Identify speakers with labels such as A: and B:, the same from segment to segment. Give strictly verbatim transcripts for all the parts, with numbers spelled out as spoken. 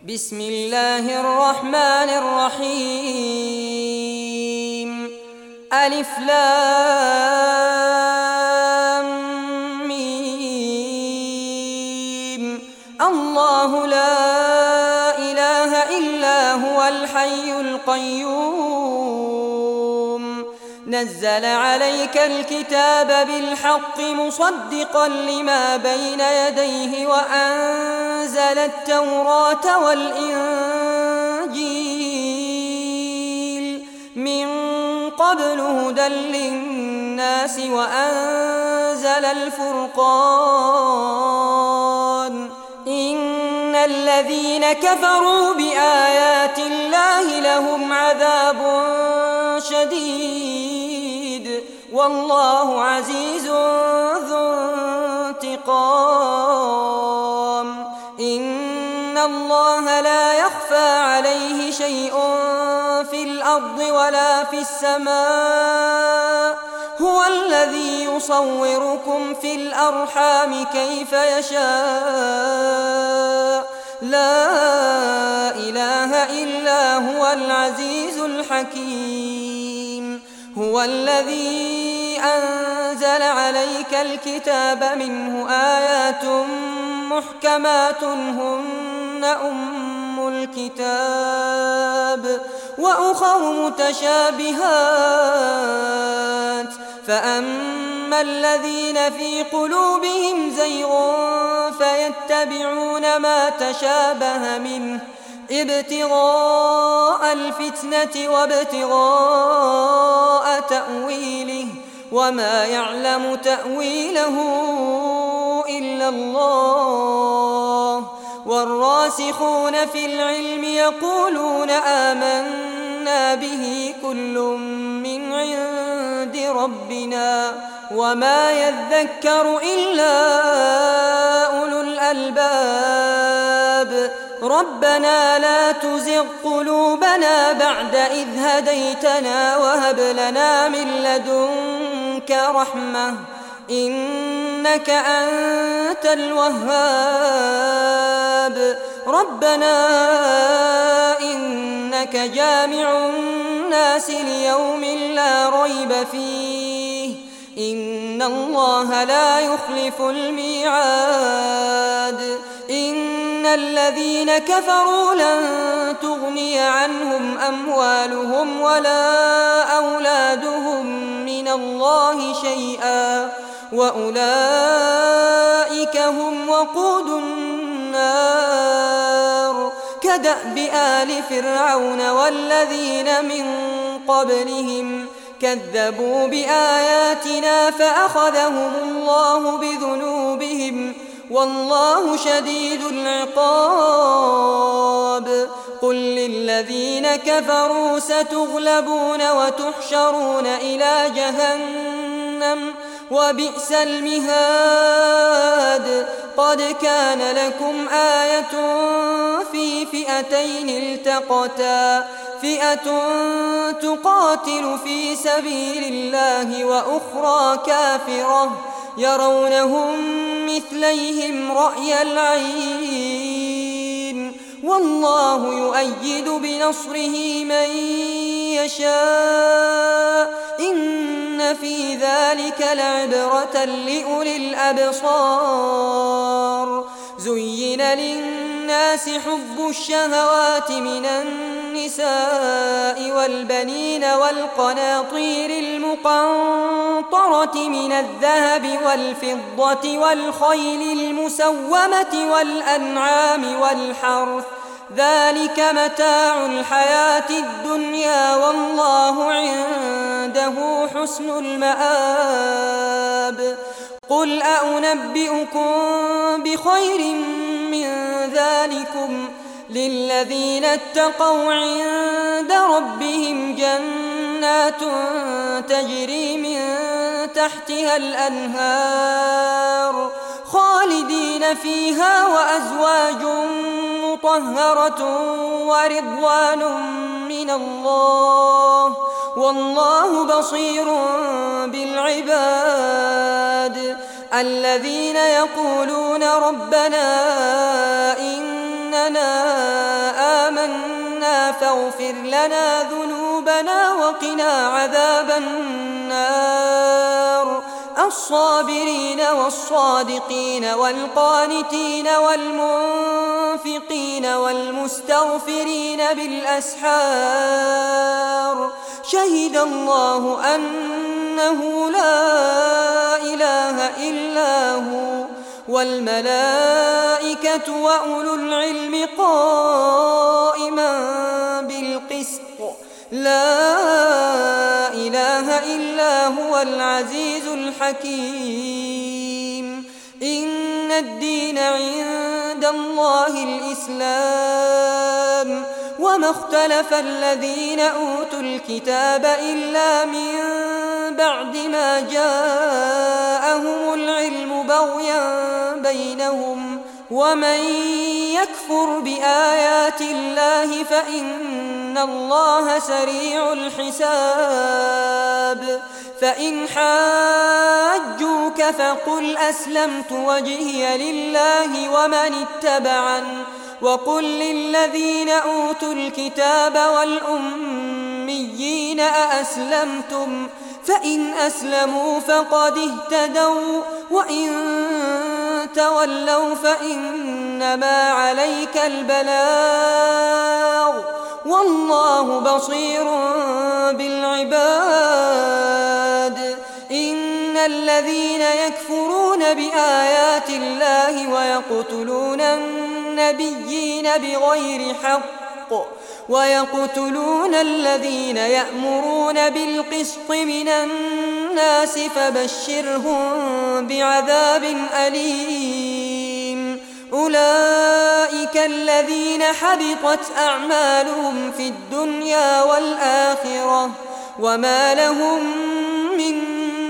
A: بسم الله الرحمن الرحيم. ألف لام ميم. الله لا إله إلا هو الحي القيوم، نزل عليك الكتاب بالحق مصدقا لما بين يديه وأنزل التوراة والإنجيل من قبل هدى للناس وأنزل الفرقان. إن الذين كفروا بآيات الله لهم عذاب شديد والله عزيز ذو انتقام. إن الله لا يخفى عليه شيء في الأرض ولا في السماء، هو الذي يصوركم في الأرحام كيف يشاء، لا إله إلا هو العزيز الحكيم. هو الذي أنزل عليك الكتاب منه آيات محكمات هن أم الكتاب وأخر متشابهات، فأما الذين في قلوبهم زيغ فيتبعون ما تشابه منه ابتغاء الفتنة وابتغاء تأويله وما يعلم تأويله إلا الله. والراسخون في العلم يقولون آمنا به كل من عند ربنا وما يذكر إلا أولو الألباب. ربنا لا تزغ قلوبنا بعد إذ هديتنا وهب لنا من لدنك رحمة إنك أنت الوهاب. ربنا إنك جامع الناس ليوم لا ريب فيه إن الله لا يخلف الميعاد. إن الذين كفروا لن تغني عنهم أموالهم ولا أولادهم من الله شيئا وأولئك هم وقود النار. كدأب آل فرعون والذين من قبلهم كذبوا بآياتنا فأخذهم الله بذنوبهم والله شديد العقاب. قل للذين كفروا ستغلبون وتحشرون إلى جهنم وبئس المهاد. قد كان لكم آية في فئتين التقتا، فئة تقاتل في سبيل الله وأخرى كافرة يرونهم مثليهم رأي العين والله يؤيد بنصره من يشاء إن في ذلك لعبرة لأولي الأبصار. زين للناس حب الشهوات من النساء والبنين والقناطير المقنطرة من الذهب والفضة والخيل المسومة والأنعام والحرث ذلك متاع الحياة الدنيا والله عنده حسن المآب. قل أنبئكم بخير من ذلكم للذين اتقوا عند ربهم جنات تجري من تحتها الأنهار خالدين فيها وأزواج مطهرة ورضوان من الله والله بصير بالعباد. الذين يقولون ربنا إننا فاغفر لنا ذنوبنا وقنا عذاب النار الصابرين والصادقين والقانتين والمنفقين والمستغفرين بالأسحار شهد الله أنه لا إله إلا هو والملائكة وأولو العلم قائما بالقسط لا إله إلا هو العزيز الحكيم إن الدين عند الله الإسلام وما اختلف الذين أوتوا الكتاب إلا من بعد ما جاءهم العلم بغيا بينهم ومن يكفر بآيات الله فإن الله سريع الحساب فإن حاجوك فقل أسلمت وجهي لله ومن اتبعني وقل للذين أوتوا الكتاب والأميين أأسلمتم فإن أسلموا فقد اهتدوا وإن تولوا فإنما عليك البلاغ والله بصير بالعباد إن الذين يكفرون بآيات الله ويقتلون النبيين بغير حق ويقتلون الذين يأمرون بالقسط من الناس فبشرهم بعذاب أليم أولئك الذين حبطت أعمالهم في الدنيا والآخرة وما لهم من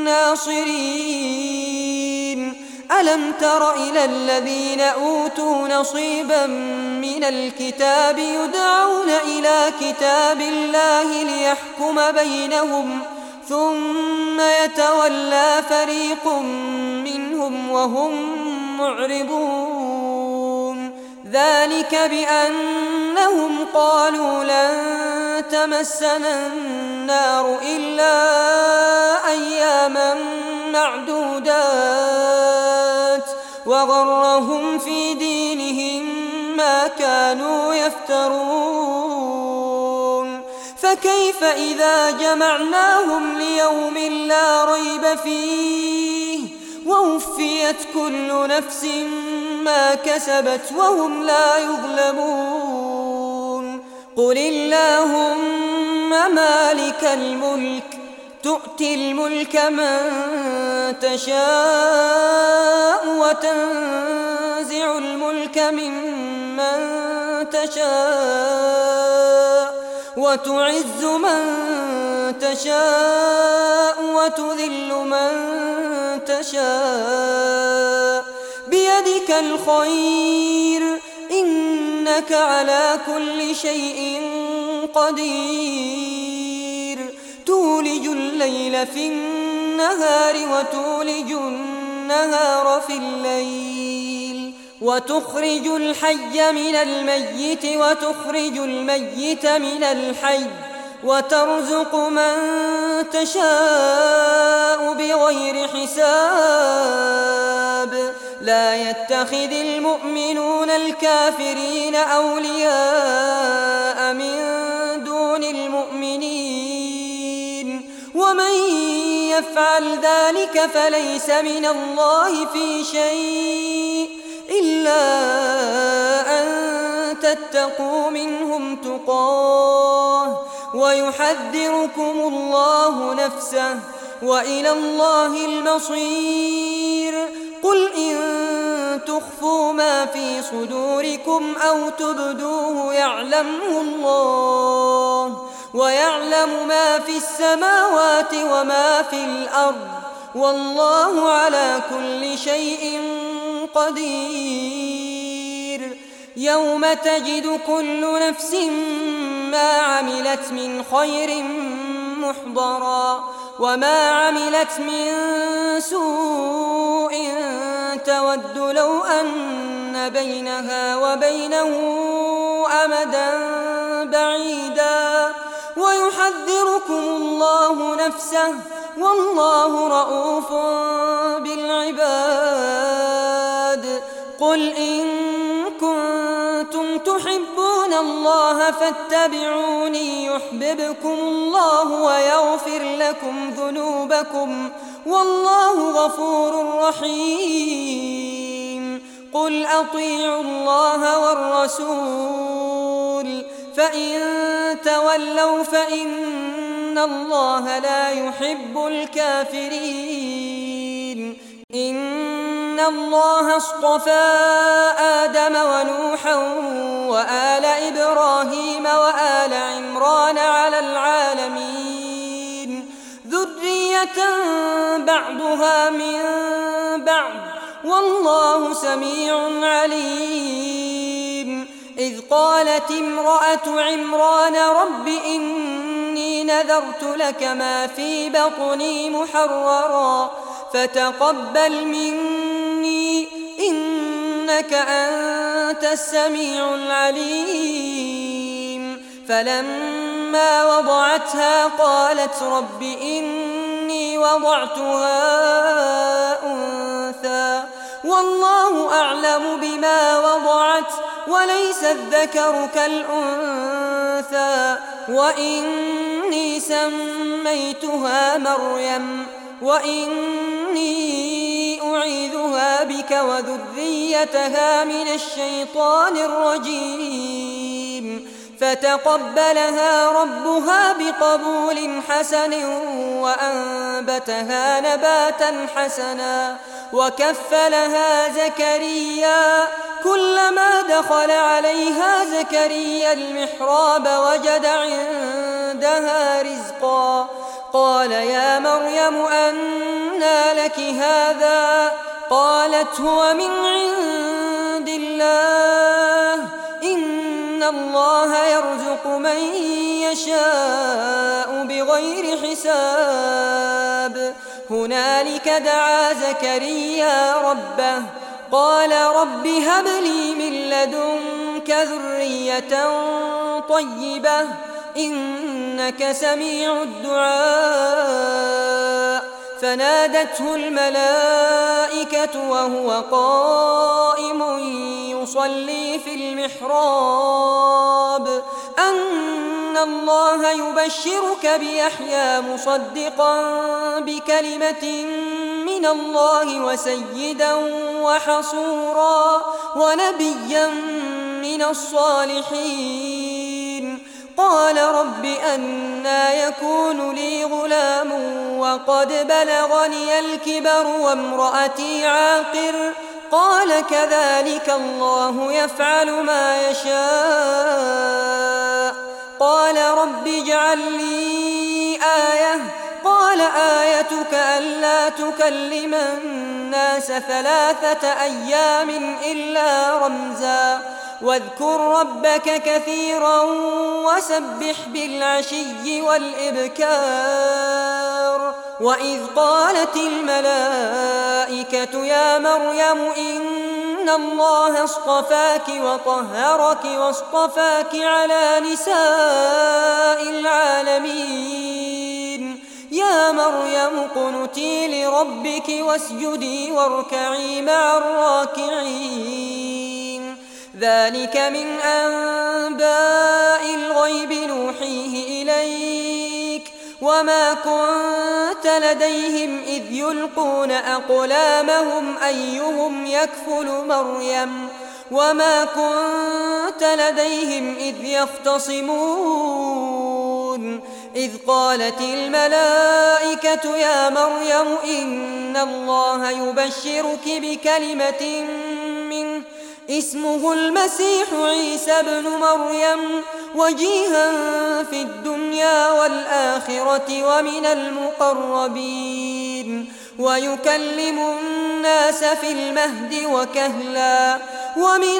A: ناصرين ألم تر إلى الذين أوتوا نصيبا من الكتاب يدعون إلى كتاب الله ليحكم بينهم ثم يتولى فريق منهم وهم معرضون ذلك بأنهم قالوا لن تمسنا النار إلا أياما معدودات وغرهم في دينهم ما كانوا يفترون فكيف إذا جمعناهم ليوم لا ريب فيه ووفيت كل نفس ما كسبت وهم لا يظلمون قل اللهم مالك الملك تؤتي الملك من تشاء وتنزع الملك ممن تشاء وتعز من تشاء وتذل من تشاء بيدك الخير إنك على كل شيء قدير تولج الليل في النهار وتولج النهار في الليل وتخرج الحي من الميت وتخرج الميت من الحي وترزق من تشاء بغير حساب لا يتخذ المؤمنون الكافرين أولياء من دون المؤمنين ومن يفعل ذلك فليس من الله في شيء إلا أن تتقوا منهم تقاه ويحذركم الله نفسه وإلى الله المصير قل إن تخفوا ما في صدوركم أو تبدوه يعلمه الله ويعلم ما في السماوات وما في الأرض والله على كل شيء قدير يوم تجد كل نفس ما عملت من خير محضرا وما عملت من سوء تود لو أن بينها وبينه أمدا بعيدا ويحذركم الله نفسه والله رءوف بالعباد. قل إن كنتم تحبون الله فاتبعوني يحببكم الله ويغفر لكم ذنوبكم والله غفور رحيم. قل أطيعوا الله والرسول فإن تولوا فإن الله لا يحب الكافرين. إن الله اصطفى آدم ونوحا وآل إبراهيم وآل عمران على العالمين ذرية بعضها من بعض والله سميع عليم. إذ قالت امرأة عمران رب إني نذرت لك ما في بطني محررا فتقبل مني إنك أنت السميع العليم. فلما وضعتها قالت رب إني وضعتها أنثى والله أعلم بما وضعت وليس الذكر كالأنثى وإني سميتها مريم وإني أعيذها بك وذريتها من الشيطان الرجيم. فتقبلها ربها بقبول حسن وأنبتها نباتا حسنا وكفلها زكريا كلما دخل عليها زكريا المحراب وجد عندها رزقا قال يا مريم أنى لك هذا قالت هو من عند الله إن الله يرزق من يشاء بغير حساب. هنالك دعا زكريا ربه قال رب هب لي من لدنك ذرية طيبة إنك سميع الدعاء. فنادته الملائكة وهو قائم يصلي في المحراب أن الله يبشرك بيحيى مصدقا بكلمة من الله وسيدا وحصورا ونبيا من الصالحين. قال رب أنى يكون لي غلام وقد بلغني الكبر وامرأتي عاقر قال كذلك الله يفعل ما يشاء. قال رب اجعل لي آية قال آيتك ألا تكلم الناس ثلاثة أيام إلا رمزا واذكر ربك كثيرا وسبح بالعشي والإبكار. وإذ قالت الملائكة يا مريم إن الله اصطفاك وطهرك واصطفاك على نساء العالمين يا مريم اقنتي لربك واسجدي واركعي مع الراكعين. ذلك من أنباء الغيب نوحيه إليك وما كنت لديهم إذ يلقون أقلامهم أيهم يكفل مريم وما كنت لديهم إذ يختصمون. إذ قالت الملائكة يا مريم إن الله يبشرك بكلمة منه اسمه المسيح عيسى ابن مريم وجيها في الدنيا والآخرة ومن المقربين ويكلم الناس في المهد وكهلا ومن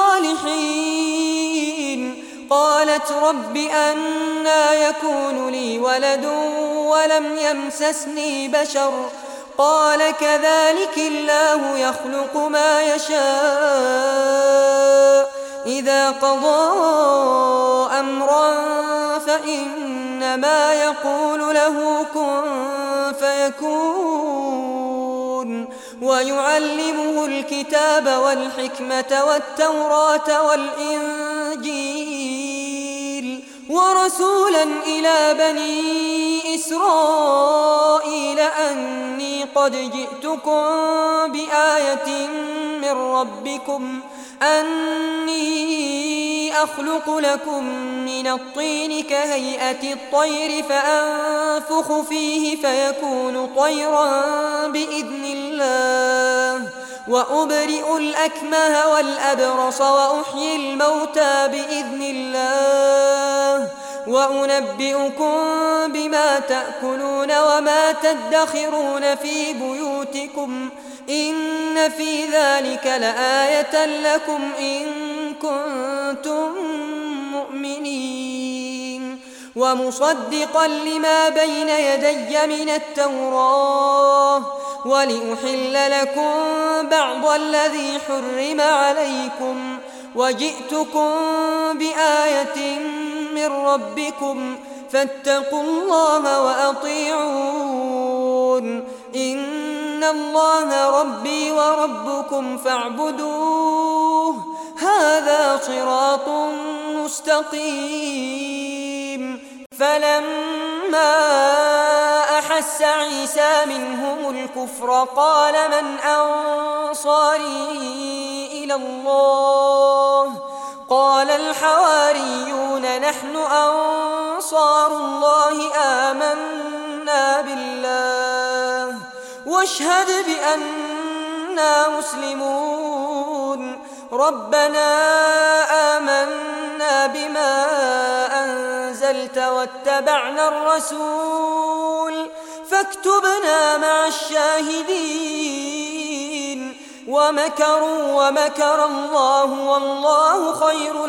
A: الصالحين. قالت رب أنى يكون لي ولد ولم يمسسني بشر قال كذلك الله يخلق ما يشاء إذا قضى أمرا إنما يقول له كن فيكون ويعلمه الكتاب والحكمة والتوراة والإنجيل ورسولا إلى بني إسرائيل أني قد جئتكم بآية من ربكم أني أخلق لكم من الطين كهيئة الطير فأنفخ فيه فيكون طيرا بإذن الله وأبرئ الأكمه والأبرص وأحيي الموتى بإذن الله وأنبئكم بما تأكلون وما تدخرون في بيوتكم إن في ذلك لآية لكم إن كنتم مؤمنين ومصدقا لما بين يدي من التوراة ولأحل لكم بعض الذي حرم عليكم وجئتكم بآية من ربكم فاتقوا الله وأطيعون إن الله ربي وربكم فاعبدوه هذا صراط مستقيم فلما أحس عيسى منهم الكفر قال من أنصاري إلى الله قال الحواريون نحن أنصار الله آمنا بالله واشهد بأننا مسلمون ربنا آمنا بما أنزلت واتبعنا الرسول فاكتبنا مع الشاهدين ومكروا ومكر الله والله خير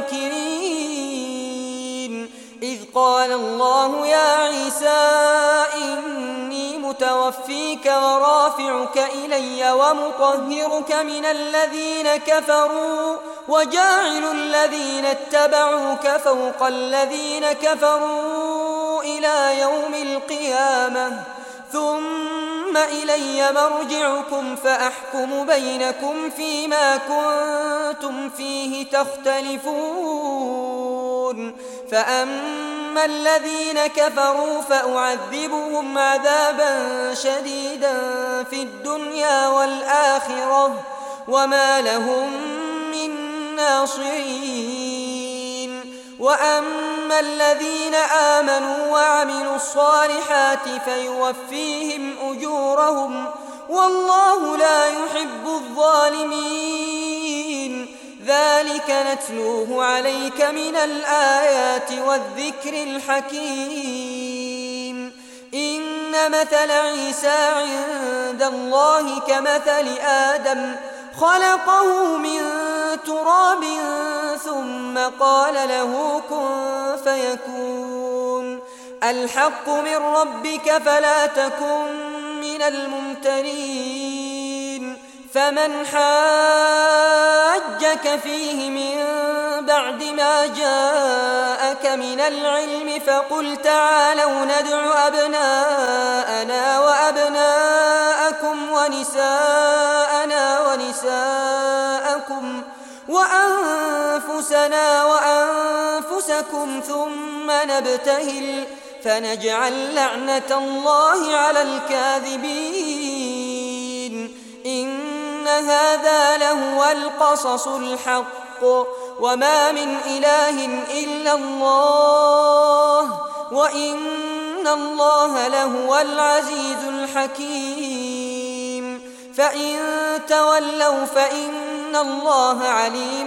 A: الماكرين إذ قال الله يا عيسى إني متوفيك ورافعك إلي ومطهرك من الذين كفروا وجاعل الذين اتبعوك فوق الذين كفروا إلى يوم القيامة ثم إلي مرجعكم فأحكم بينكم فيما كنتم فيه تختلفون فأما الذين كفروا فأعذبهم عذابا شديدا في الدنيا والآخرة وما لهم من ناصرين وأما الذين آمنوا وعملوا الصالحات فيوفيهم أجورهم والله لا يحب الظالمين ذلك نتلوه عليك من الآيات والذكر الحكيم إن مثل عيسى عند الله كمثل آدم خلقه من تراب ثم قال له كن فيكون الحق من ربك فلا تكن من الممترين فمن حاجك فيه من بعد ما جاءك من العلم فقل تعالوا ندع أبناءنا وأبناءكم ونساءنا ونساءكم وأنفسنا وأنفسكم ثم نبتهل فنجعل لعنة الله على الكاذبين إن هذا لهو القصص الحق وما من إله إلا الله وإن الله لهو العزيز الحكيم فإن تولوا فإن الله عليم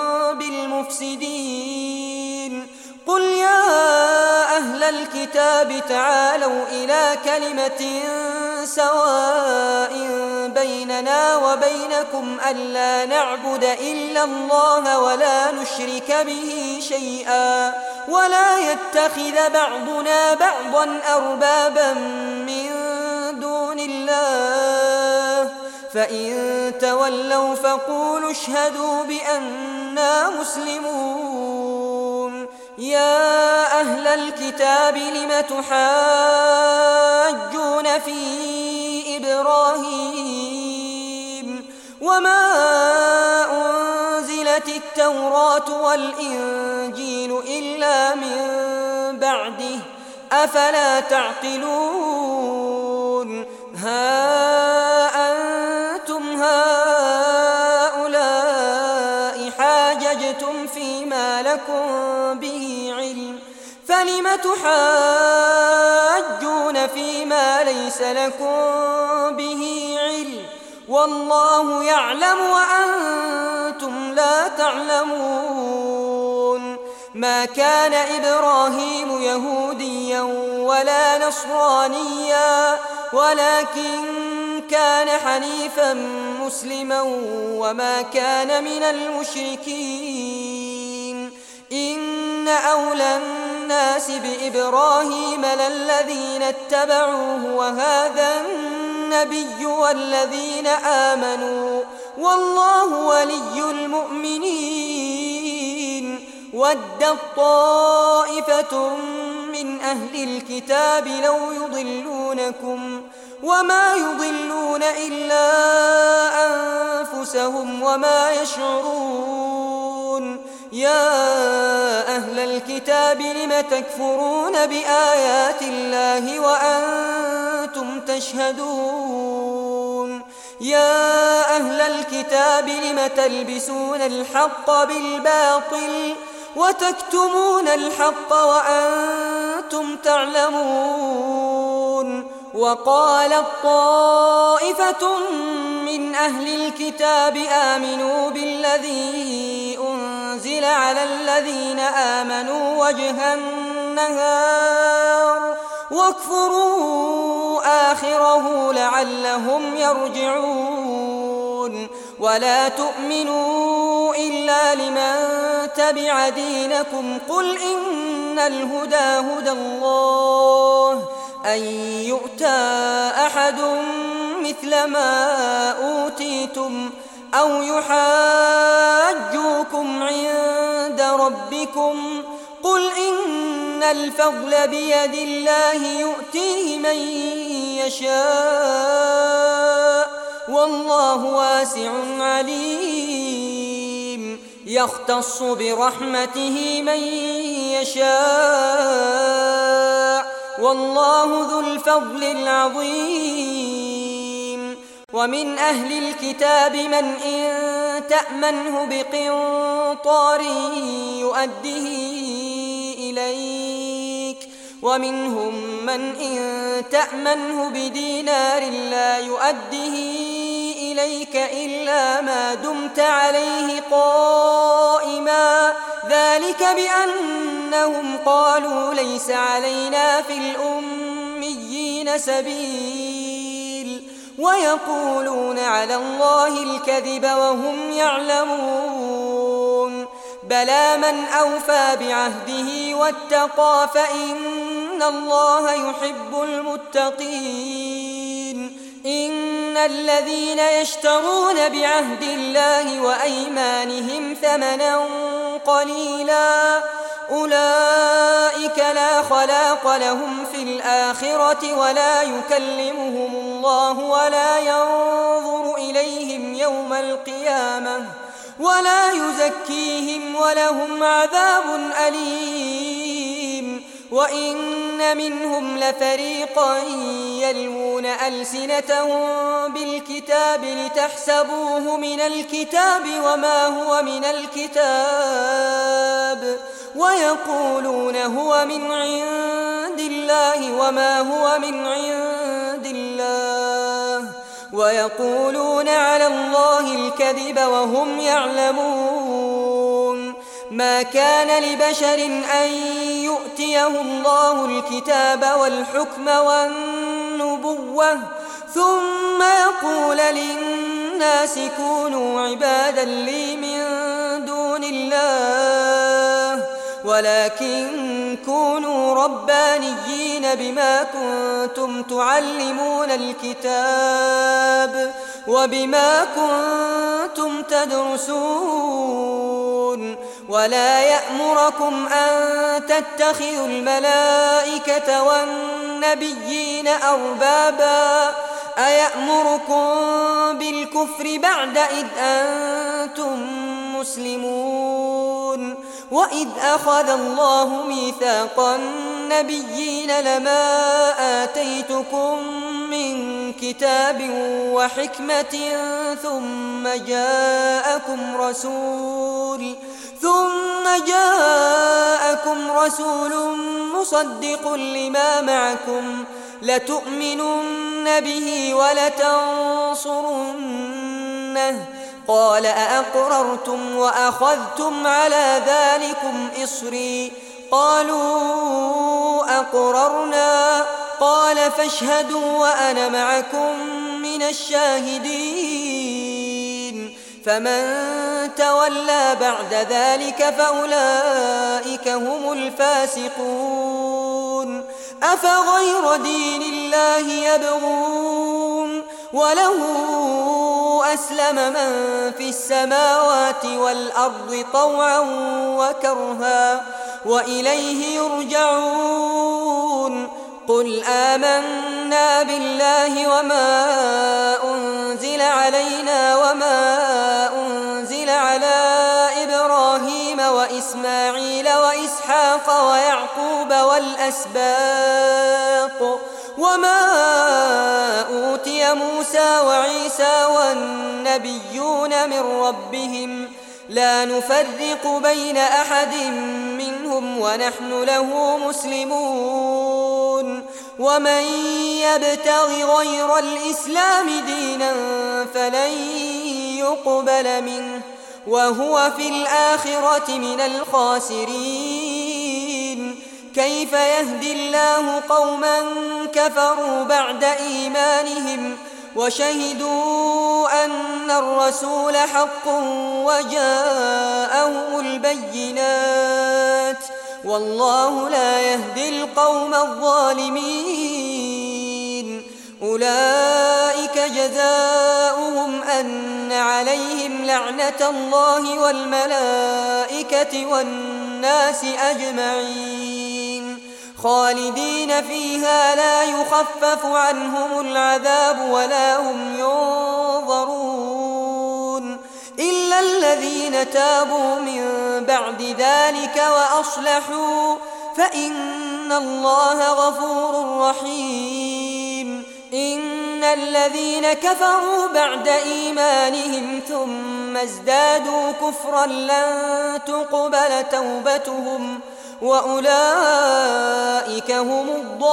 A: بالمفسدين قل يا أهل الكتاب تعالوا إلى كلمة سواء بيننا وبينكم ألا نعبد إلا الله ولا نشرك به شيئا ولا يتخذ بعضنا بعضا أربابا من دون الله فإن تولوا فقولوا اشهدوا بأننا مسلمون يا أهل الكتاب لم تحاجون في إبراهيم وما أنزلت التوراة والإنجيل إلا من بعده أفلا تعقلون ها أنتم هؤلاء حاججتم فيما لكم به علم فلم تحاجون فيما ليس لكم به علم والله يعلم وأنتم لا تعلمون ما كان إبراهيم يهوديا ولا نصرانيا ولكن كان حنيفا مسلما وما كان من المشركين إن أولى الناس بإبراهيم للذين اتبعوه وهذا النبي والذين آمنوا والله ولي المؤمنين ودت طائفة من أهل الكتاب لو يضلونكم وما يضلون إلا أنفسهم وما يشعرون يا أهل الكتاب لم تكفرون بآيات الله وأنتم تشهدون يا أهل الكتاب لم تلبسون الحق بالباطل وتكتمون الحق وأنتم تعلمون وقالت طائفة من أهل الكتاب آمنوا بالذي أنزل على الذين آمنوا وجه النهار واكفروا آخره لعلهم يرجعون ولا تؤمنوا إلا لمن تبع دينكم قل إن الهدى هدى الله أن يؤتى أحد مثل ما أوتيتم أو يحاجوكم عند ربكم قل إن الفضل بيد الله يؤتيه من يشاء والله واسع عليم يختص برحمته من يشاء والله ذو الفضل العظيم ومن أهل الكتاب من إن تأمنه بقنطار يؤده إليك ومنهم من إن تأمنه بدينار لا يؤده إليك إلا ما دمت عليه قائما ذلك بأنهم قالوا ليس علينا في الأميين سبيل ويقولون على الله الكذب وهم يعلمون بلى من أوفى بعهده واتقى فإن الله يحب المتقين إن الذين يشترون بعهد الله وأيمانهم ثمنا قليلا أولئك لا خلاق لهم في الآخرة ولا يكلمهم الله ولا ينظر إليهم يوم القيامة ولا يزكيهم ولهم عذاب أليم وإن منهم لفريقا يلوون ألسنتهم بالكتاب لتحسبوه من الكتاب وما هو من الكتاب ويقولون هو من عند الله وما هو من عند الله ويقولون على الله الكذب وهم يعلمون ما كان لبشر أن يؤتيه الله الكتاب والحكم والنبوة ثم يقول للناس كونوا عبادا لي من دون الله ولكن كونوا ربانيين بما كنتم تعلمون الكتاب وبما كنتم تدرسون ولا يأمركم أن تتخذوا الملائكة والنبيين أربابا أيأمركم بالكفر بعد إذ أنتم مسلمون وإذ أخذ الله ميثاق النبيين لما آتيتكم من كتاب وحكمة ثم جاءكم رسول ثم جاءكم رسول مصدق لما معكم لتؤمنن به ولتنصرنه قال أأقررتم وأخذتم على ذلكم إصري قالوا أقررنا قال فاشهدوا وأنا معكم من الشاهدين فمن تولى بعد ذلك فأولئك هم الفاسقون أفغير دين الله يبغون وله أسلم من في السماوات والأرض طوعا وكرها وإليه يرجعون قل آمنا بالله وما أنزل علينا وما أنزل على إبراهيم وإسماعيل وإسحاق ويعقوب والأسباط وما أوتي موسى وعيسى والنبيون من ربهم لا نفرق بين أحد منهم ونحن له مسلمون ومن يبتغ غير الإسلام دينا فلن يقبل منه وهو في الآخرة من الخاسرين كيف يهدي الله قوما كفروا بعد إيمانهم وشهدوا أن الرسول حق وجاءهم البينات والله لا يهدي القوم الظالمين أولئك جزاؤهم أن عليهم لعنة الله والملائكة والناس أجمعين خالدين فيها لا يخفف عنهم العذاب ولا هم ينظرون إلا الذين تابوا من بعد ذلك وأصلحوا فإن الله غفور رحيم إن الذين كفروا بعد إيمانهم ثم ازدادوا كفرا لن تقبل توبتهم وأولئك هم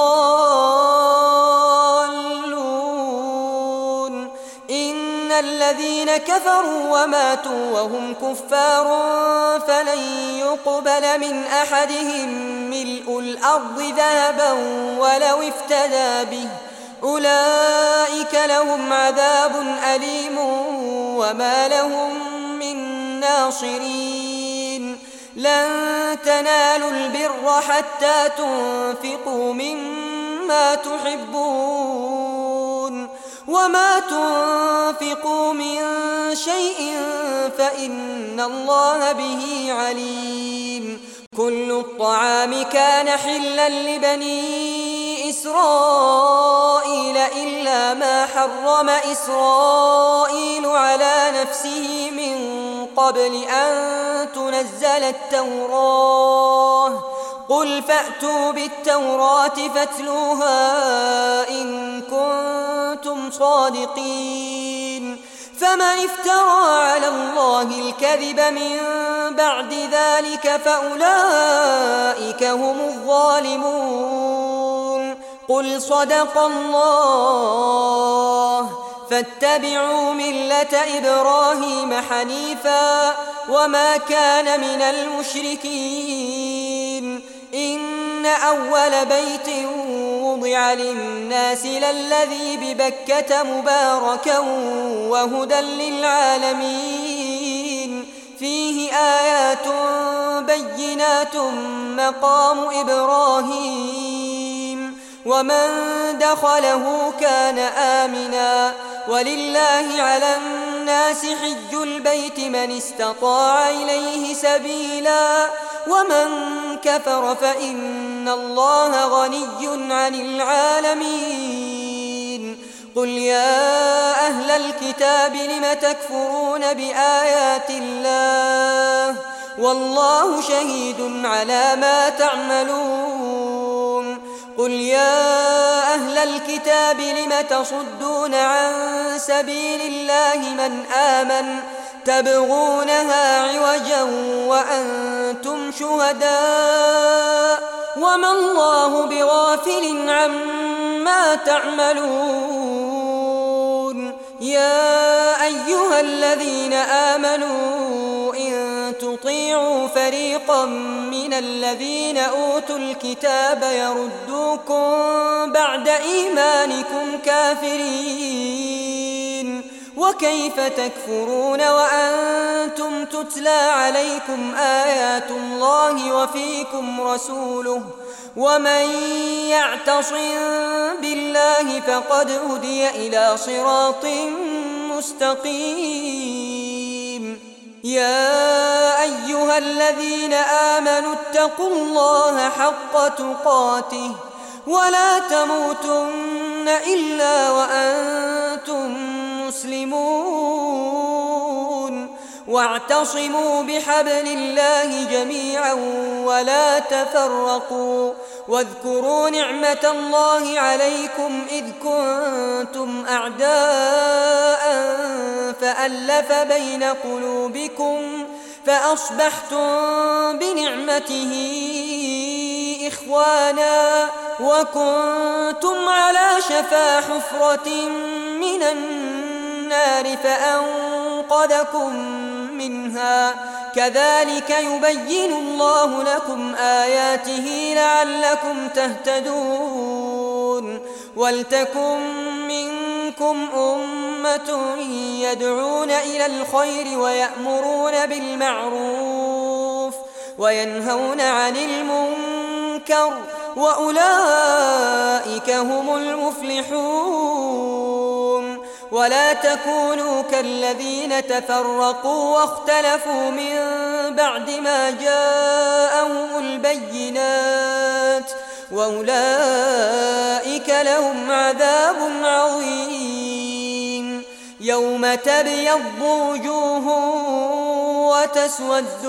A: الضالون إن الذين كفروا وماتوا وهم كفار فلن يقبل من أحدهم ملء الأرض ذهبا ولو افتدى به أولئك لهم عذاب أليم وما لهم من ناصرين لن تنالوا البر حتى تنفقوا مما تحبون وما تنفقوا من شيء فإن الله به عليم كل الطعام كان حلا لبني إسرائيل إلا ما حرم إسرائيل على نفسه من قبل أن تنزل التوراة قل فأتوا بالتوراة فاتلوها إن كنتم صادقين فمن افترى على الله الكذب من بعد ذلك فأولئك هم الظالمون قل صدق الله فاتبعوا ملة إبراهيم حنيفا وما كان من المشركين إن أول بيت وضع للناس للذي ببكة مباركا وهدى للعالمين فيه آيات بينات مقام إبراهيم ومن دخله كان آمنا ولله على الناس حج البيت من استطاع إليه سبيلا ومن كفر فإن الله غني عن العالمين قل يا أهل الكتاب لم تكفرون بآيات الله والله شهيد على ما تعملون قل يا أهل الكتاب لم تصدون عن سبيل الله من آمن تبغونها عوجا وأنتم شهداء وما الله بغافل عما تعملون يا أيها الذين آمنوا إن تطيعوا فريقا من الذين أوتوا الكتاب يردوكم بعد إيمانكم كافرين وكيف تكفرون وأنتم تتلى عليكم آيات الله وفيكم رسوله ومن يعتصم بالله فقد هدي إلى صراط مستقيم يا أيها الذين آمنوا اتقوا الله حق تقاته ولا تموتن إلا وأنتم مسلمون واعتصموا بحبل الله جميعا ولا تفرقوا واذكروا نعمة الله عليكم إذ كنتم أعداء فألف بين قلوبكم فأصبحتم بنعمته إخوانا وكنتم على شفا حفرة من النار فأنقذكم منها كذلك يبين الله لكم آياته لعلكم تهتدون ولتكن منكم أمة يدعون إلى الخير ويأمرون بالمعروف وينهون عن المنكر وأولئك هم المفلحون ولا تكونوا كالذين تفرقوا واختلفوا من بعد ما جاءهم البينات وأولئك لهم عذاب عظيم يوم تبيض وجوه وتسود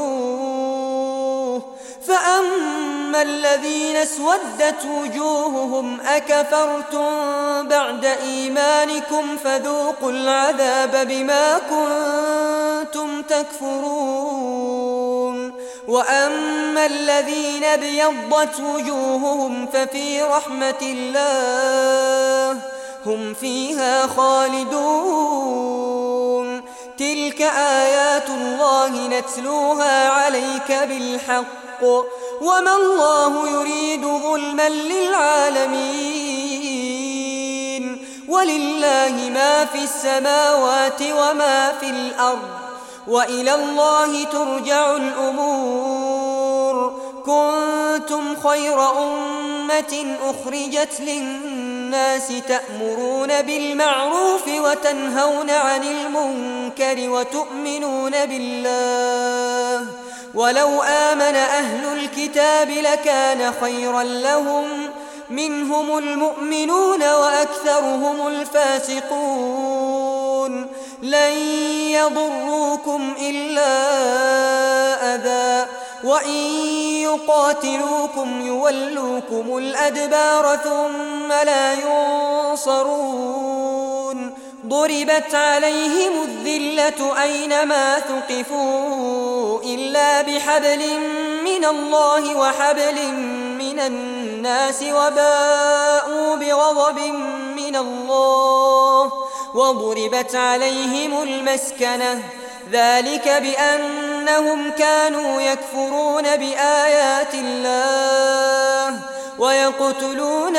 A: وجوه فأما الذين اسودت وجوههم أكفرتم بعد إيمانكم فذوقوا العذاب بما كنتم تكفرون وأما الذين ابيضت وجوههم ففي رحمة الله هم فيها خالدون تلك آيات الله نتلوها عليك بالحق وما الله يريد ظلما للعالمين ولله ما في السماوات وما في الأرض وإلى الله ترجع الأمور كنتم خير أمة أخرجت للناس تأمرون بالمعروف وتنهون عن المنكر وتؤمنون بالله ولو آمن أهل الكتاب لكان خيرا لهم منهم المؤمنون وأكثرهم الفاسقون لن يضروكم إلا أذى وإن يقاتلوكم يولوكم الأدبار ثم لا ينصرون ضربت عليهم الذلة أينما ثقفوا إلا بحبل من الله وحبل من الناس وباءوا بغضب من الله وضربت عليهم المسكنة ذلك بأنهم كانوا يكفرون بآيات الله ويقتلون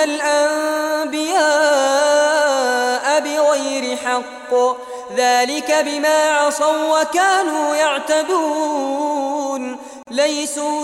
A: الأنبياء بغير حق ذلك بما عصوا وكانوا يعتدون ليسوا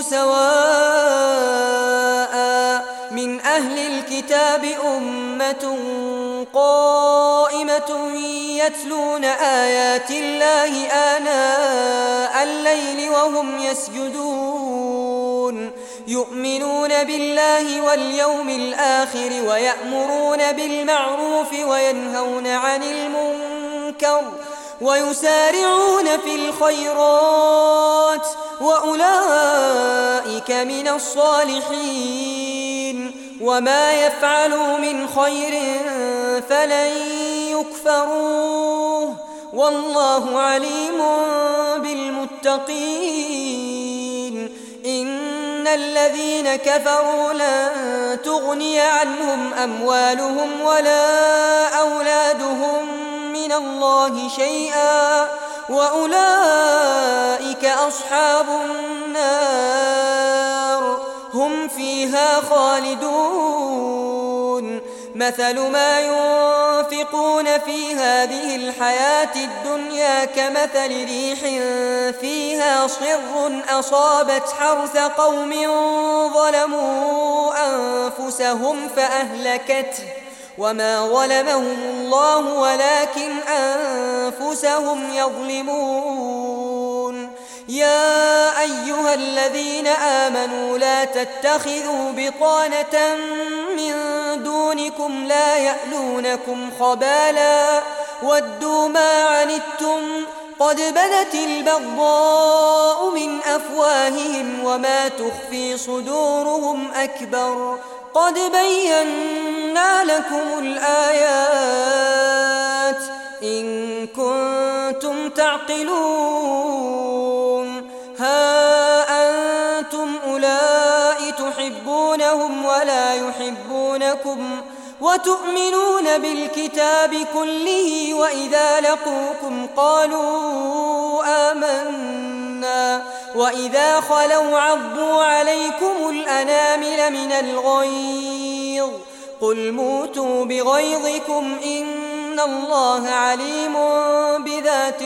A: سواء من أهل الكتاب أمة قائمة طائفة يتلون آيات الله آناء الليل وهم يسجدون يؤمنون بالله واليوم الآخر ويأمرون بالمعروف وينهون عن المنكر ويسارعون في الخيرات وأولئك من الصالحين وما يفعلوا من خير فلن يكفروه والله عليم بالمتقين إن الذين كفروا لن تغني عنهم أموالهم ولا أولادهم من الله شيئا وأولئك أصحاب النار هم فيها خالدون مثل ما ينفقون في هذه الحياة الدنيا كمثل ريح فيها صر أصابت حرث قوم ظلموا أنفسهم فأهلكته وما ظلمهم الله ولكن أنفسهم يظلمون يا أيها الذين آمنوا لا تتخذوا بطانة من دونكم لا يألونكم خبالا ودوا ما عنتم قد بدت البغضاء من أفواههم وما تخفي صدورهم أكبر قد بينا لكم الآيات إن كنتم تعقلون ها أنتم أولئك تحبونهم ولا يحبونكم وتؤمنون بالكتاب كله وإذا لقوكم قالوا آمنا وإذا خلوا عضوا عليكم الأنامل من الغيظ قل موتوا بغيظكم إن الله عليم بذات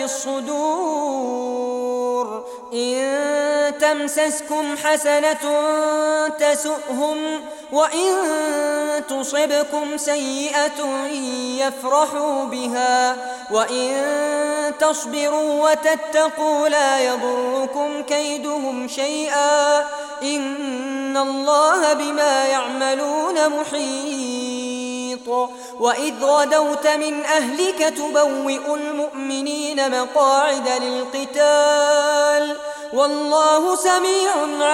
A: الصدور إن تمسسكم حسنة تسؤهم وإن تصبكم سيئة يفرحوا بها وإن تصبروا وتتقوا لا يضركم كيدهم شيئا إن الله بما يعملون محيط وإذ غدوت من أهلك تبوئ المؤمنين مقاعد للقتال والله سميع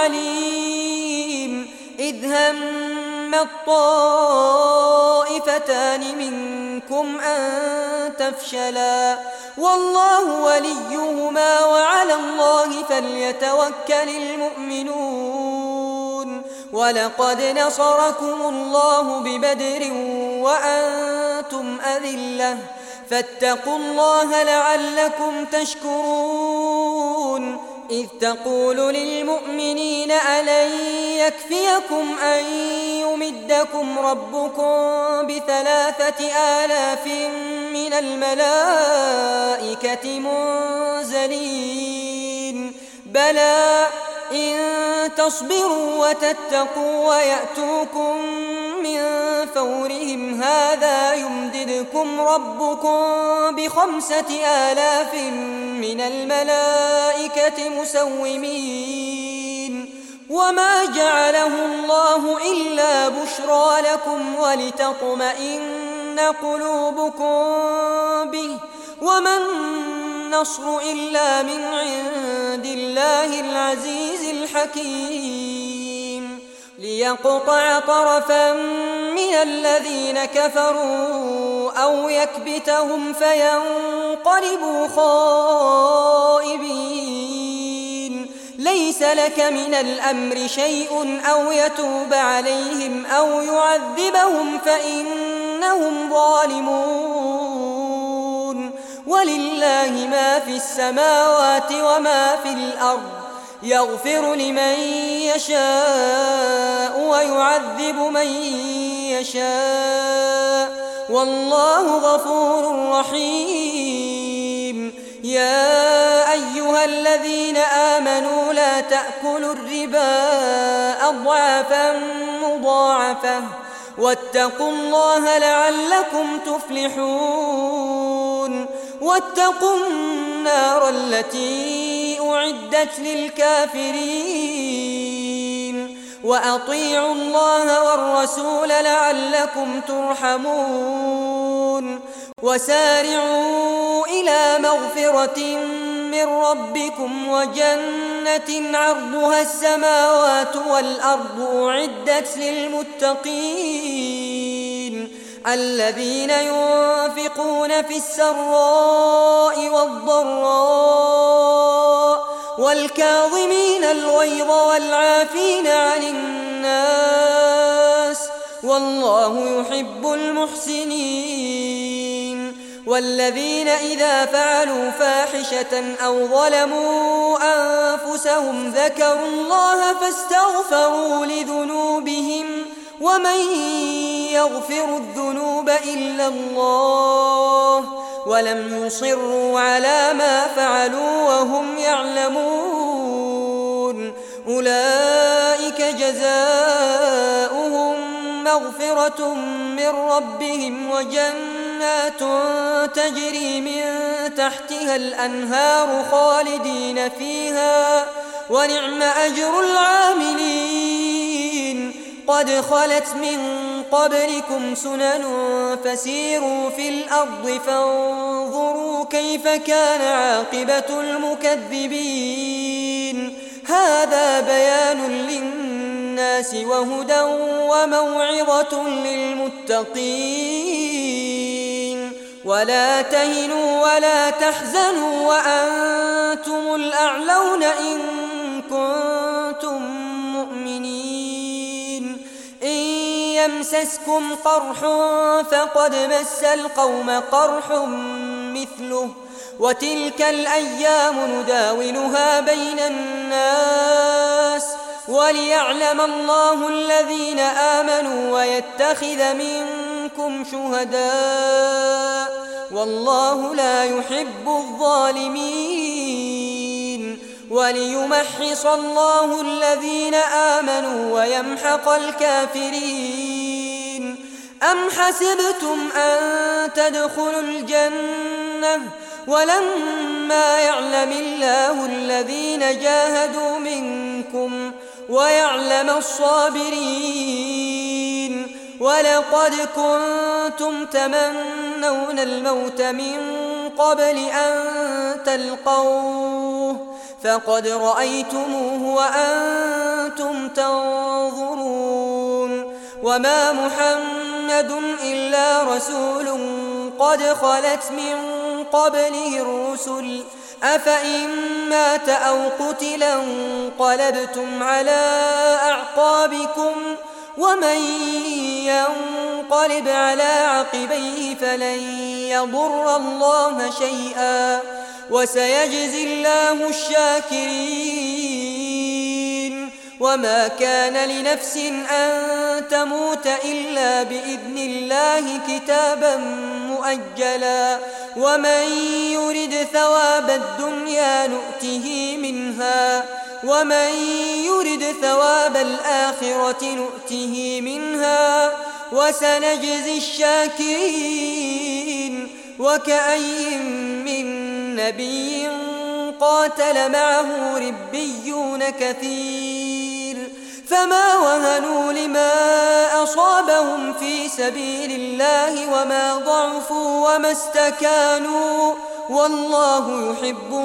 A: عليم إذ هم الطائفتان منكم أن تفشلا والله وليهما وعلى الله فليتوكل المؤمنون ولقد نصركم الله ببدر وأنتم أذلة فاتقوا الله لعلكم تشكرون إذ تقول للمؤمنين ألن يكفيكم أن يمدكم ربكم بثلاثة آلاف من الملائكة منزلين بلى إن تصبروا وتتقوا ويأتوكم من فورهم هذا يمددكم ربكم بخمسة آلاف من الملائكة مسومين وما جعله الله إلا بشرى لكم ولتطمئن قلوبكم به وما النصر إلا من عند الله العزيز الحكيم ليقطع طرفا من الذين كفروا أو يكبتهم فينقلبوا خائبين ليس لك من الأمر شيء أو يتوب عليهم أو يعذبهم فإنهم ظالمون ولله ما في السماوات وما في الأرض يغفر لمن يشاء ويعذب من يشاء والله غفور رحيم يا أيها الذين آمنوا لا تأكلوا الربا أضعافا مضاعفة واتقوا الله لعلكم تفلحون واتقوا النار التي أعدت للكافرين وأطيعوا الله والرسول لعلكم ترحمون وسارعوا إلى مغفرة من ربكم وجنة عرضها السماوات والأرض أعدت للمتقين الذين ينفقون في السراء والضراء والكاظمين الغيظ والعافين عن الناس والله يحب المحسنين والذين إذا فعلوا فاحشة أو ظلموا أنفسهم ذكروا الله فاستغفروا لذنوبهم ومن يغفر الذنوب إلا الله ولم يصروا على ما فعلوا وهم يعلمون أولئك جزاؤهم مغفرة من ربهم وجنات تجري من تحتها الأنهار خالدين فيها ونعم أجر العاملين قد خلت من قبلكم سنن فسيروا في الأرض فانظروا كيف كان عاقبة المكذبين هذا بيان للناس وهدى وموعظة للمتقين ولا تهنوا ولا تحزنوا وأنتم الأعلون إن كنتم مؤمنين إن يمسسكم قرح فقد مس القوم قرح مثله وتلك الأيام نداولها بين الناس وليعلم الله الذين آمنوا ويتخذ منكم شهداء والله لا يحب الظالمين وليمحص الله الذين آمنوا ويمحق الكافرين أم حسبتم أن تدخلوا الجنة ولما يعلم الله الذين جاهدوا منكم ويعلم الصابرين ولقد كنتم تمنون الموت من قبل أن تلقوه فقد رأيتموه وأنتم تنظرون وما محمد إلا رسول قد خلت من قبله الرسل أفإن مات أو قتلا انقلبتم على أعقابكم ومن ينقلب على عقبيه فلن يضر الله شيئا وسيجزي الله الشاكرين وما كان لنفس أن تموت إلا بإذن الله كتابا مؤجلا ومن يرد ثواب الدنيا نؤته منها ومن يرد ثواب الآخرة نؤته منها وسنجزي الشاكرين وكأي من نبي قاتل معه ربيون كثير فما وهنوا لما أصابهم في سبيل الله وما ضعفوا وما استكانوا والله يحب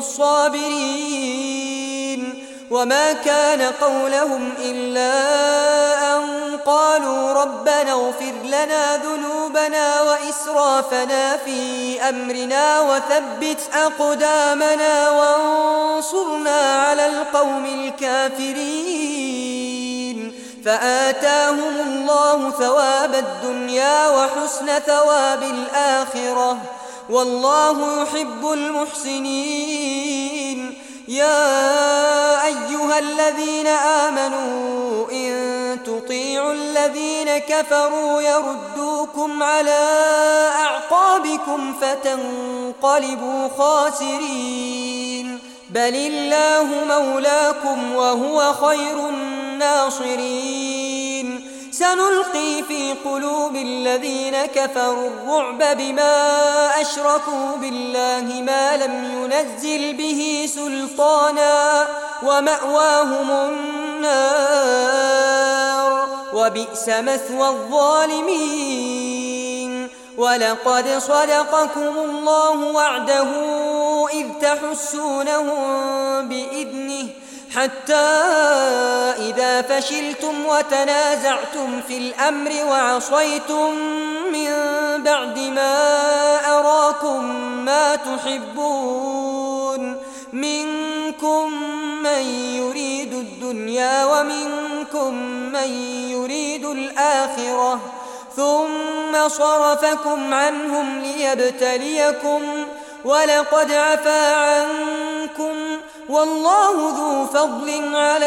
A: الصابرين وما كان قولهم إلا أن قالوا ربنا اغفر لنا ذنوبنا وإسرافنا في أمرنا وثبت أقدامنا وانصرنا على القوم الكافرين فآتاهم الله ثواب الدنيا وحسن ثواب الآخرة والله يحب المحسنين يا أيها الذين آمنوا إن تطيعوا الذين كفروا يردوكم على أعقابكم فتنقلبوا خاسرين بل الله مولاكم وهو خير الناصرين سنلقي في قلوب الذين كفروا الرعب بما أشركوا بالله ما لم ينزل به سلطانا ومأواهم النار وبئس مثوى الظالمين. ولقد صدقكم الله وعده إذ تحسونهم بإذنه حتى إذا فشلتم وتنازعتم في الأمر وعصيتم من بعد ما أراكم ما تحبون منكم من يريد الدنيا ومنكم من يريد الآخرة ثم صرفكم عنهم ليبتليكم ولقد عفا عنكم والله ذو فضل على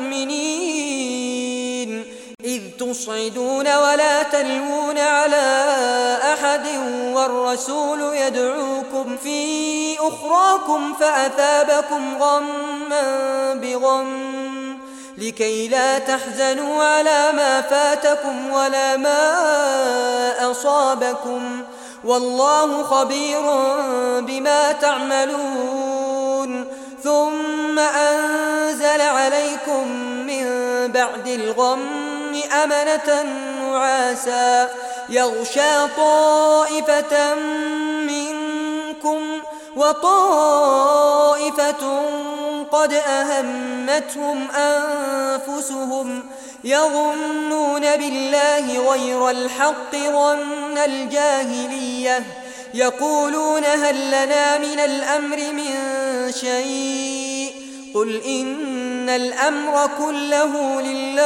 A: المؤمنين إذ تصعدون ولا تلوون على أحد والرسول يدعوكم في أخراكم فأثابكم غما بغم لكي لا تحزنوا على ما فاتكم ولا ما أصابكم والله خبير بما تعملون. ثم أنزل عليكم من بعد الغم أمنة نعاسا يغشى طائفة منكم وطائفة قد أهمتهم أنفسهم يظنون بالله غير الحق ظن الجاهلية يقولون هل لنا من الأمر من شيء قل إن الأمر كله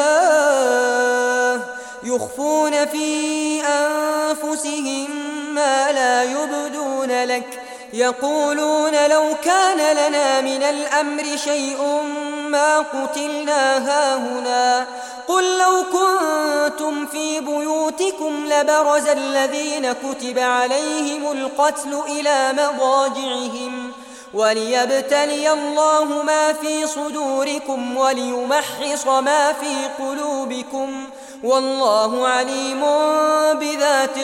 A: لله يخفون في أنفسهم ما لا يبدون لك يقولون لو كان لنا من الأمر شيء ما قتلنا هاهنا قل لو كنتم في بيوتكم لبرز الذين كتب عليهم القتل إلى مضاجعهم وليبتلي الله ما في صدوركم وليمحص ما في قلوبكم والله عليم بذات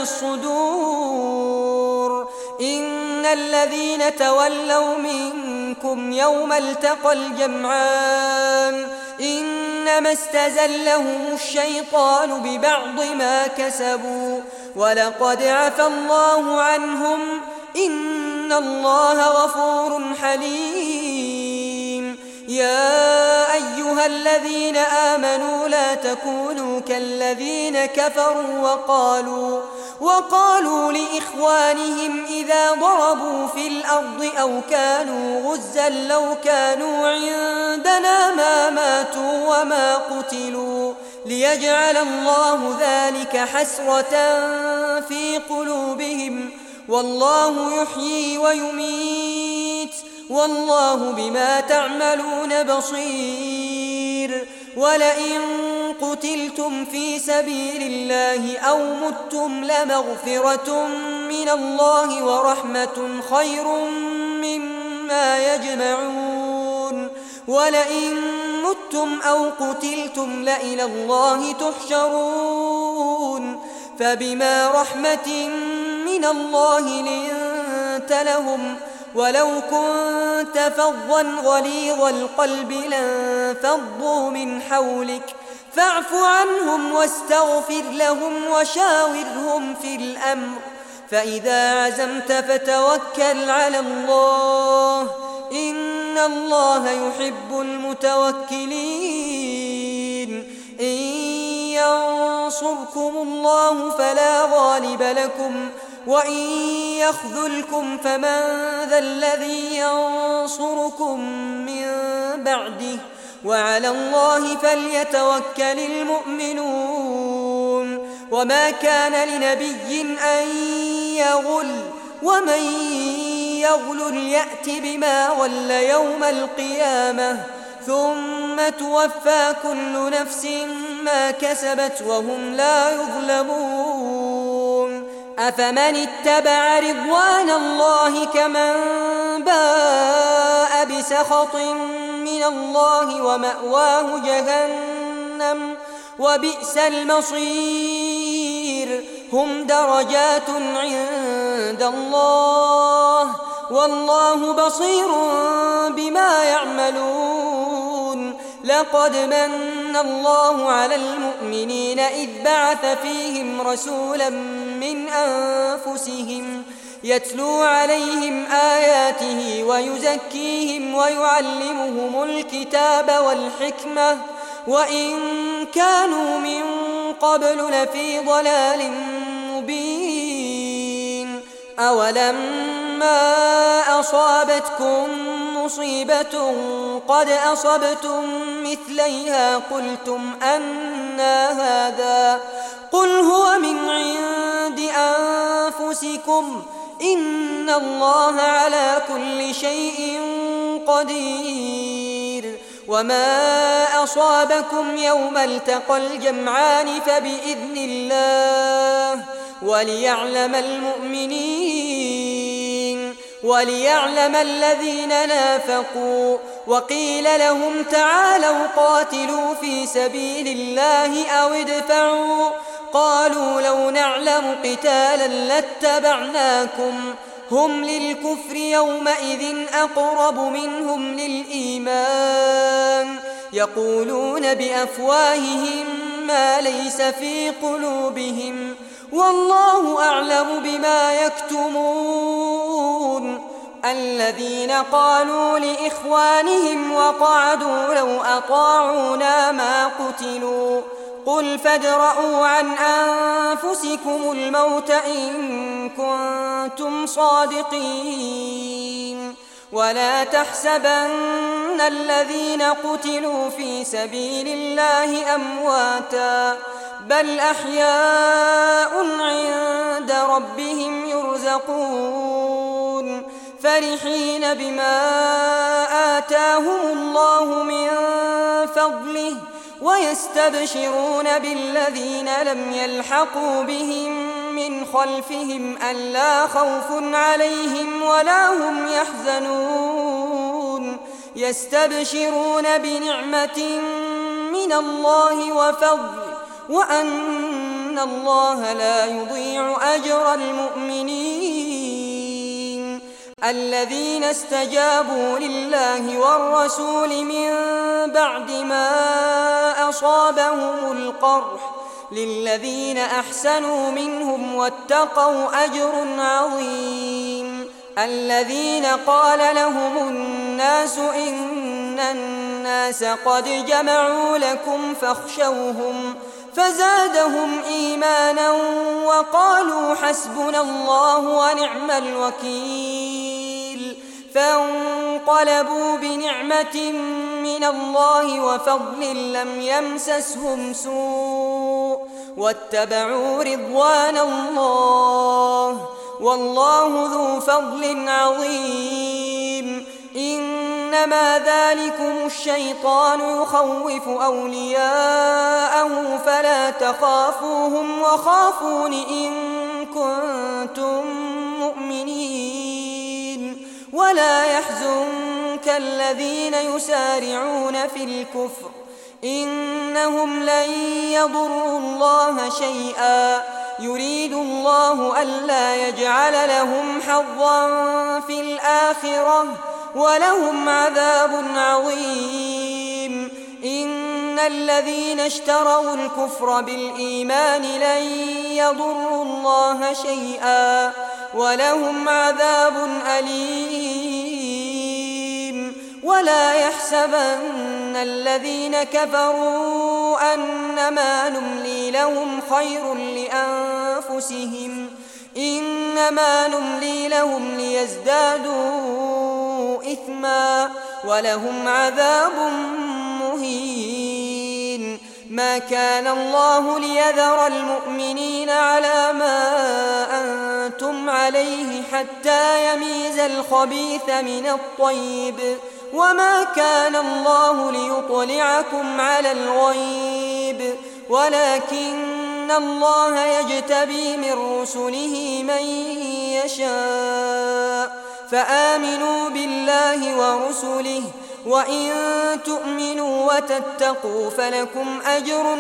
A: الصدور. إن الذين تولوا منكم يوم التقى الجمعان إنما استزلهم الشيطان ببعض ما كسبوا ولقد عفى الله عنهم إن الله غفور حليم. يا أيها الذين آمنوا لا تكونوا كالذين كفروا وقالوا وقالوا لإخوانهم إذا ضربوا في الأرض أو كانوا غزا لو كانوا عندنا ما ماتوا وما قتلوا ليجعل الله ذلك حسرة في قلوبهم والله يحيي ويميت والله بما تعملون بصير. ولئن قتلتم في سبيل الله أو متم لمغفرة من الله ورحمة خير مما يجمعون. ولئن متم أو قتلتم لإلى الله تحشرون. فبما رحمة من الله لنت لهم ولو كنت فظا غليظ القلب لانفضوا من حولك فاعف عنهم واستغفر لهم وشاورهم في الأمر فإذا عزمت فتوكل على الله إن الله يحب المتوكلين. إن ينصركم الله فلا غالب لكم وإن يخذلكم فمن ذا الذي ينصركم من بعده وعلى الله فليتوكل المؤمنون. وما كان لنبي أن يغل ومن يغل يأت بما غل يوم القيامة ثم توفى كل نفس ما كسبت وهم لا يظلمون. أفمن اتبع رضوان الله كمن باء بسخط من الله ومأواه جهنم وبئس المصير هم درجات عند الله والله بصير بما يعملون لقد من الله على المؤمنين إذ بعث فيهم رسولا من أنفسهم يتلو عليهم آياته ويزكيهم ويعلمهم الكتاب والحكمة وإن كانوا من قبل لفي ضلال مبين أولما أصابتكم مصيبة قد أصبتم مثليها قلتم أنى هذا قل هو من عند أنفسكم إن الله على كل شيء قدير وما أصابكم يوم التقى الجمعان فبإذن الله وليعلم المؤمنين وليعلم الذين نافقوا وقيل لهم تعالوا قاتلوا في سبيل الله أو ادفعوا قالوا لو نعلم قتالا لاتبعناكم هم للكفر يومئذ أقرب منهم للإيمان يقولون بأفواههم ما ليس في قلوبهم والله أعلم بما يكتمون الذين قالوا لإخوانهم وقعدوا لو أطاعونا ما قتلوا قل فادرءوا عن أنفسكم الموت إن كنتم صادقين ولا تحسبن الذين قتلوا في سبيل الله أمواتا بل أحياء عند ربهم يرزقون فرحين بما آتاهم الله من فضله ويستبشرون بالذين لم يلحقوا بهم من خلفهم ألا خوف عليهم ولا هم يحزنون يستبشرون بنعمة من الله وفضل وأن الله لا يضيع أجر المؤمنين الذين استجابوا لله والرسول من بعد ما أصابهم القرح للذين أحسنوا منهم واتقوا أجر عظيم الذين قال لهم الناس إن الناس قد جمعوا لكم فاخشوهم فزادهم إيمانا وقالوا حسبنا الله ونعم الوكيل فانقلبوا بنعمة من الله وفضل لم يمسسهم سوء واتبعوا رضوان الله والله ذو فضل عظيم إنما ذلكم الشيطان يخوف أولياءه فلا تخافوهم وخافون إن كنتم مؤمنين ولا يحزنك الذين يسارعون في الكفر إنهم لن يضروا الله شيئا يريد الله ألا يجعل لهم حظا في الآخرة ولهم عذاب عظيم إن الذين اشتروا الكفر بالإيمان لن يضروا الله شيئا ولهم عذاب أليم ولا يحسبن الذين كفروا أنما نملي لهم خير لأنفسهم إنما نملي لهم ليزدادوا إثما ولهم عذاب مهين ما كان الله ليذر المؤمنين على ما أنتم عليه حتى يميز الخبيث من الطيب وما كان الله ليطلعكم على الغيب ولكن الله يجتبي من رسله من يشاء فآمنوا بالله ورسله وإن تؤمنوا وتتقوا فلكم أجر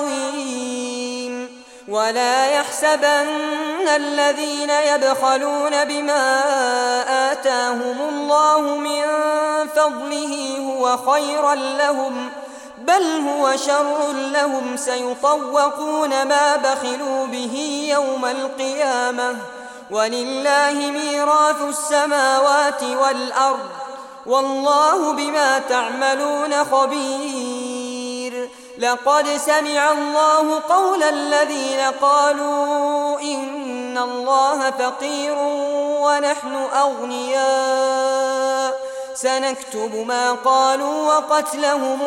A: عظيم ولا يحسبن الذين يبخلون بما آتاهم الله من فضله هو خيرا لهم بل هو شر لهم سيطوقون ما بخلوا به يوم القيامة ولله ميراث السماوات والأرض والله بما تعملون خبير. لقد سمع الله قول الذين قالوا إن الله فقير ونحن أغنياء سنكتب ما قالوا وقتلهم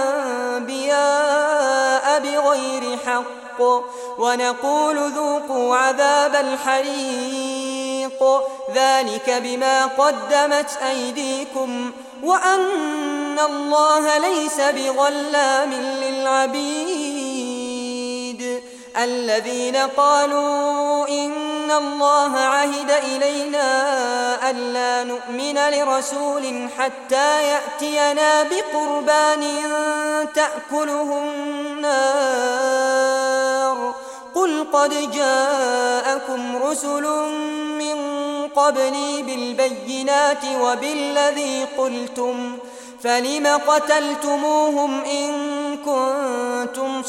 A: الأنبياء بغير حق ونقول ذوقوا عذاب الحريق ذلك بما قدمت أيديكم وأن الله ليس بظلام للعبيد. الذين قالوا إن الله عهد إلينا ألا نؤمن لرسول حتى يأتينا بقربان تأكله النار قل قد جاءكم رسل من قبلي بالبينات وبالذي قلتم فلم قتلتموهم إن كنتم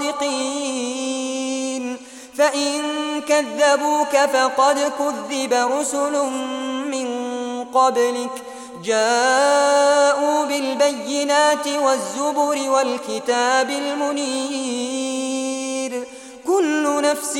A: صادقين فإن كذبوك فقد كذب رسل من قبلك جاءوا بالبينات والزبر والكتاب المنير كل نفس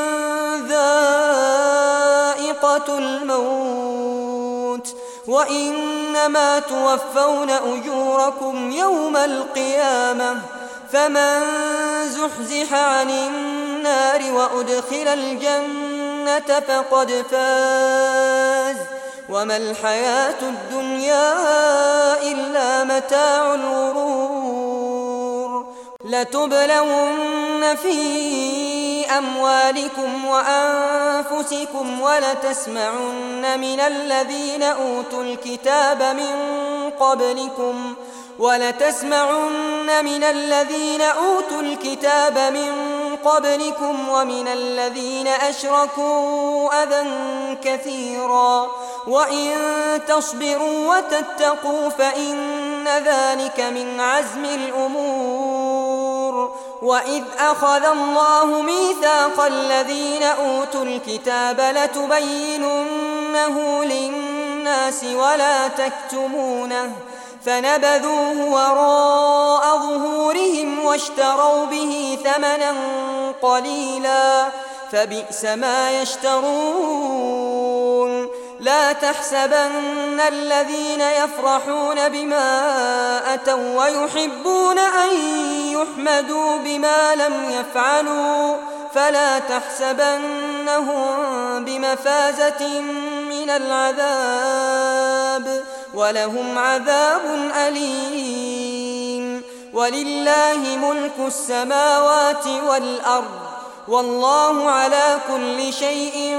A: ذائقة الموت وإنما توفون أجوركم يوم القيامة فمن زحزح عن النار وأدخل الجنة فقد فاز وما الحياة الدنيا إلا متاع الغرور. لتبلون في أموالكم وأنفسكم ولتسمعن من الذين أوتوا الكتاب من قبلكم ولتسمعن من الذين أوتوا الكتاب من قبلكم ومن الذين أشركوا أذى كثيرا وإن تصبروا وتتقوا فإن ذلك من عزم الأمور. وإذ أخذ الله ميثاق الذين أوتوا الكتاب لتبيننه للناس ولا تكتمونه فنبذوه وراء ظهورهم واشتروا به ثمنا قليلا فبئس ما يشترون. لا تحسبن الذين يفرحون بما أتوا ويحبون أن يحمدوا بما لم يفعلوا فلا تحسبنهم بمفازة من العذاب ولهم عذاب أليم. ولله ملك السماوات والأرض والله على كل شيء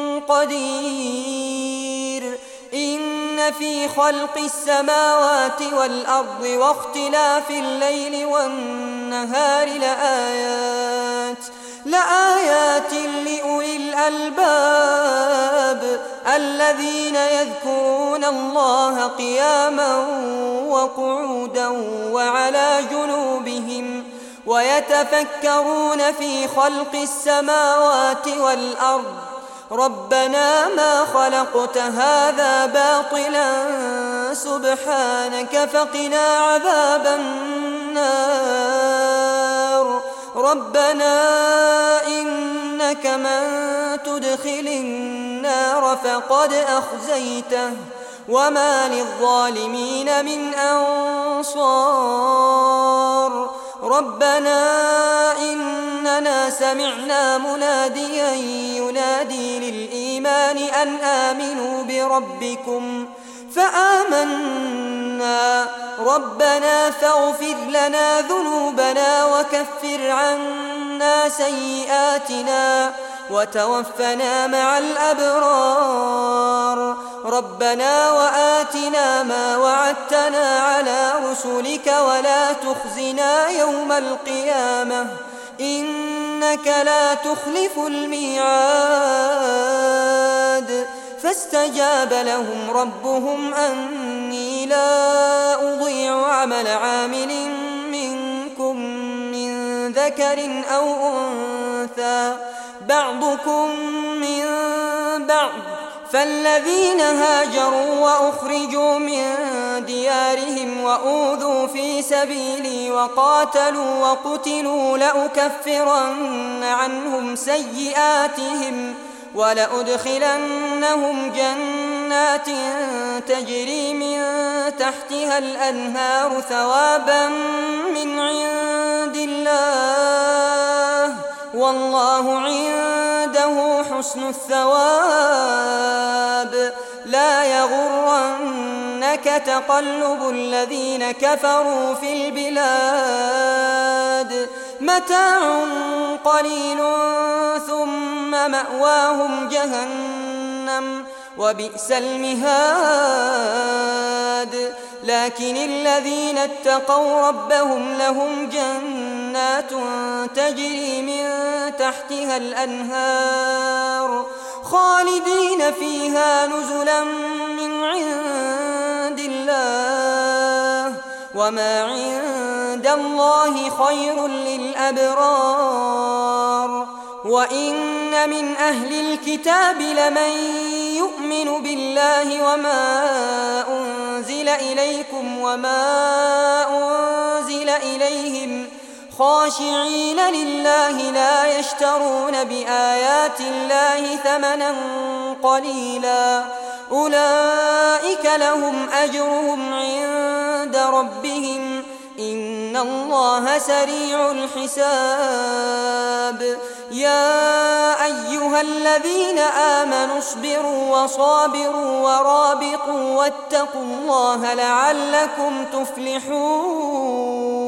A: قدير. إن في خلق السماوات والأرض واختلاف الليل والنهار لآيات لآيات لأولي الألباب الذين يذكرون الله قياما وقعودا وعلى جنوبهم ويتفكرون في خلق السماوات والأرض ربنا ما خلقت هذا باطلا سبحانك فقنا عذاب النار. ربنا إنك من تدخل النار فقد أخزيته وما للظالمين من أنصار. ربنا إننا سمعنا مناديا ينادي للإيمان أن آمنوا بربكم فآمنا ربنا فاغفر لنا ذنوبنا وكفر عنا سيئاتنا وتوفنا مع الأبرار ربنا وآتنا ما وعدتنا على رسلك ولا تخزنا يوم القيامة إنك لا تخلف الميعاد فاستجاب لهم ربهم أني لا أضيع عمل عامل منكم من ذكر أو أنثى بعضكم من بعض فالذين هاجروا وأخرجوا من ديارهم وأوذوا في سبيلي وقاتلوا وقتلوا لأكفرن عنهم سيئاتهم ولأدخلنهم جنات تجري من تحتها الأنهار ثوابا من عند الله والله عنده حسن الثواب لا يغرنك تقلب الذين كفروا في البلاد متاع قليل ثم مأواهم جهنم وبئس المهاد لكن الذين اتقوا ربهم لهم جنات تجري من تحتها الأنهار خالدين فيها نزلا من عند الله وما عند الله خير للأبرار وإن من أهل الكتاب لمن يؤمن بالله وما أنزل إليكم وما أنزل إليهم خاشعين لله لا يشترون بآيات الله ثمنا قليلا أولئك لهم أجرهم عند ربهم إن الله سريع الحساب يا أيها الذين آمنوا اصبروا وصابروا ورابطوا واتقوا الله لعلكم تفلحون